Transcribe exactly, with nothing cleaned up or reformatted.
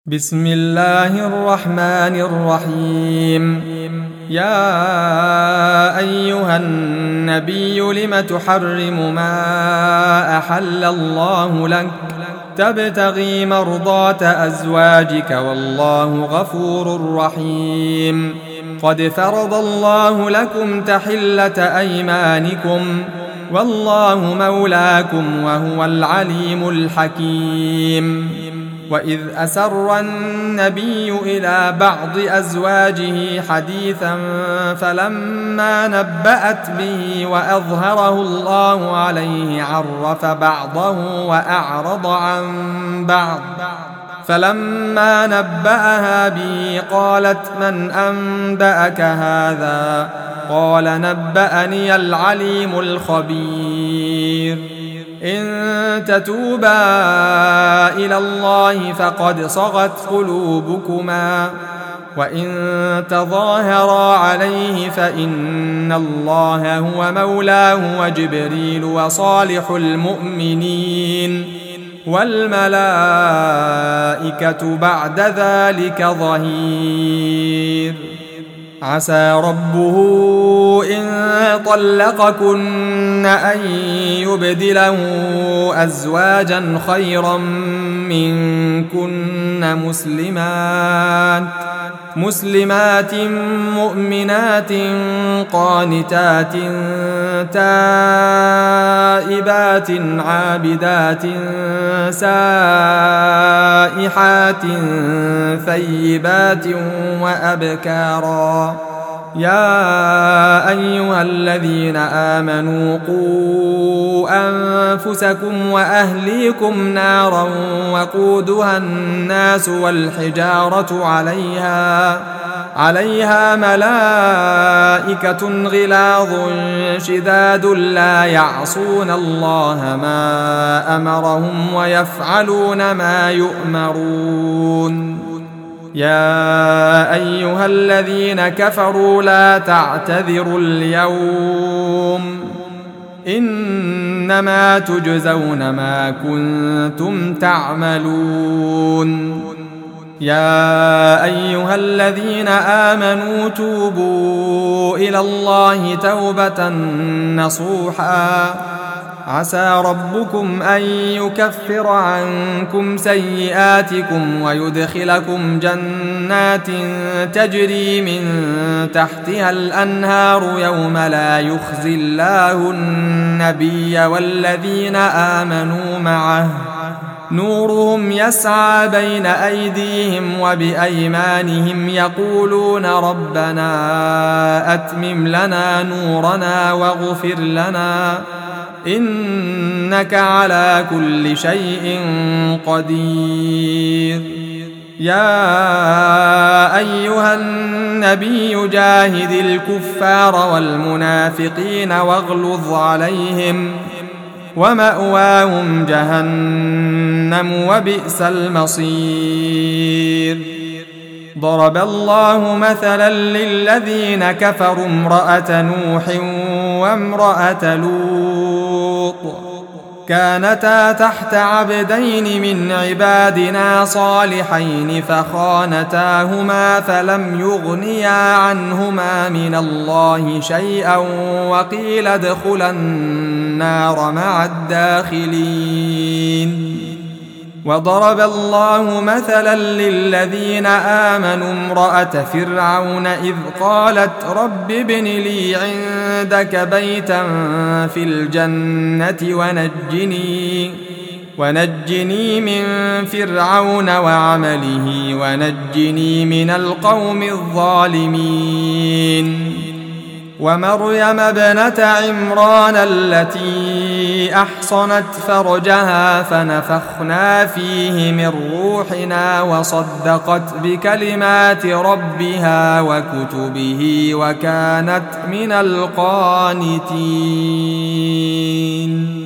بسم الله الرحمن الرحيم. يا أيها النبي لم تحرم ما أحل الله لك تبتغي مرضات أزواجك والله غفور رحيم. قد فرض الله لكم تحلة أيمانكم والله مولاكم وهو العليم الحكيم. وإذ أسر النبي إلى بعض أزواجه حديثا فلما نبأت به وأظهره الله عليه عرف بعضه وأعرض عن بعض فلما نبأها به قالت من أنبأك هذا؟ قال نبأني العليم الخبير. إن تتوبا إلى الله فقد صغت قلوبكما وإن تظاهرا عليه فإن الله هو مولاه وجبريل وصالح المؤمنين والملائكة بعد ذلك ظهير. عسى ربه إن طلقكن أن يبدله أزواجا خيرا منكن مسلمات مسلمات مؤمنات قانتات تائبات عابدات سائحات ثيبات وأبكارا. يا أيها الذين آمنوا قوا أنفسكم وأهليكم نارا وقودها الناس والحجارة عليها عليها ملائكة غلاظ شداد لا يعصون الله ما أمرهم ويفعلون ما يؤمرون. يا أيها الذين كفروا لا تعتذروا اليوم إنما تجزون ما كنتم تعملون. يا أيها الذين آمنوا توبوا إلى الله توبة نصوحا عسى ربكم أن يكفر عنكم سيئاتكم ويدخلكم جنات تجري من تحتها الأنهار يوم لا يخزي الله النبي والذين آمنوا معه نورهم يسعى بين أيديهم وبأيمانهم يقولون ربنا أتمم لنا نورنا واغفر لنا إنك على كل شيء قدير. يا أيها النبي جاهد الكفار والمنافقين واغلظ عليهم ومأواهم جهنم وبئس المصير. ضرب الله مثلا للذين كفروا امرأة نوح وامرأة لوط كانتا تحت عبدين من عبادنا صالحين فخانتاهما فلم يغنيا عنهما من الله شيئا وقيل ادخلا النار مع الداخلين. وضرب الله مثلا للذين آمنوا امرأة فرعون إذ قالت رب ابن لي عندك بيتا في الجنة ونجني ونجني من فرعون وعمله ونجني من القوم الظالمين. ومريم ابنة عمران التي أحصنت فرجها فنفخنا فيه من روحنا وصدقت بكلمات ربها وكتبه وكانت من القانتين.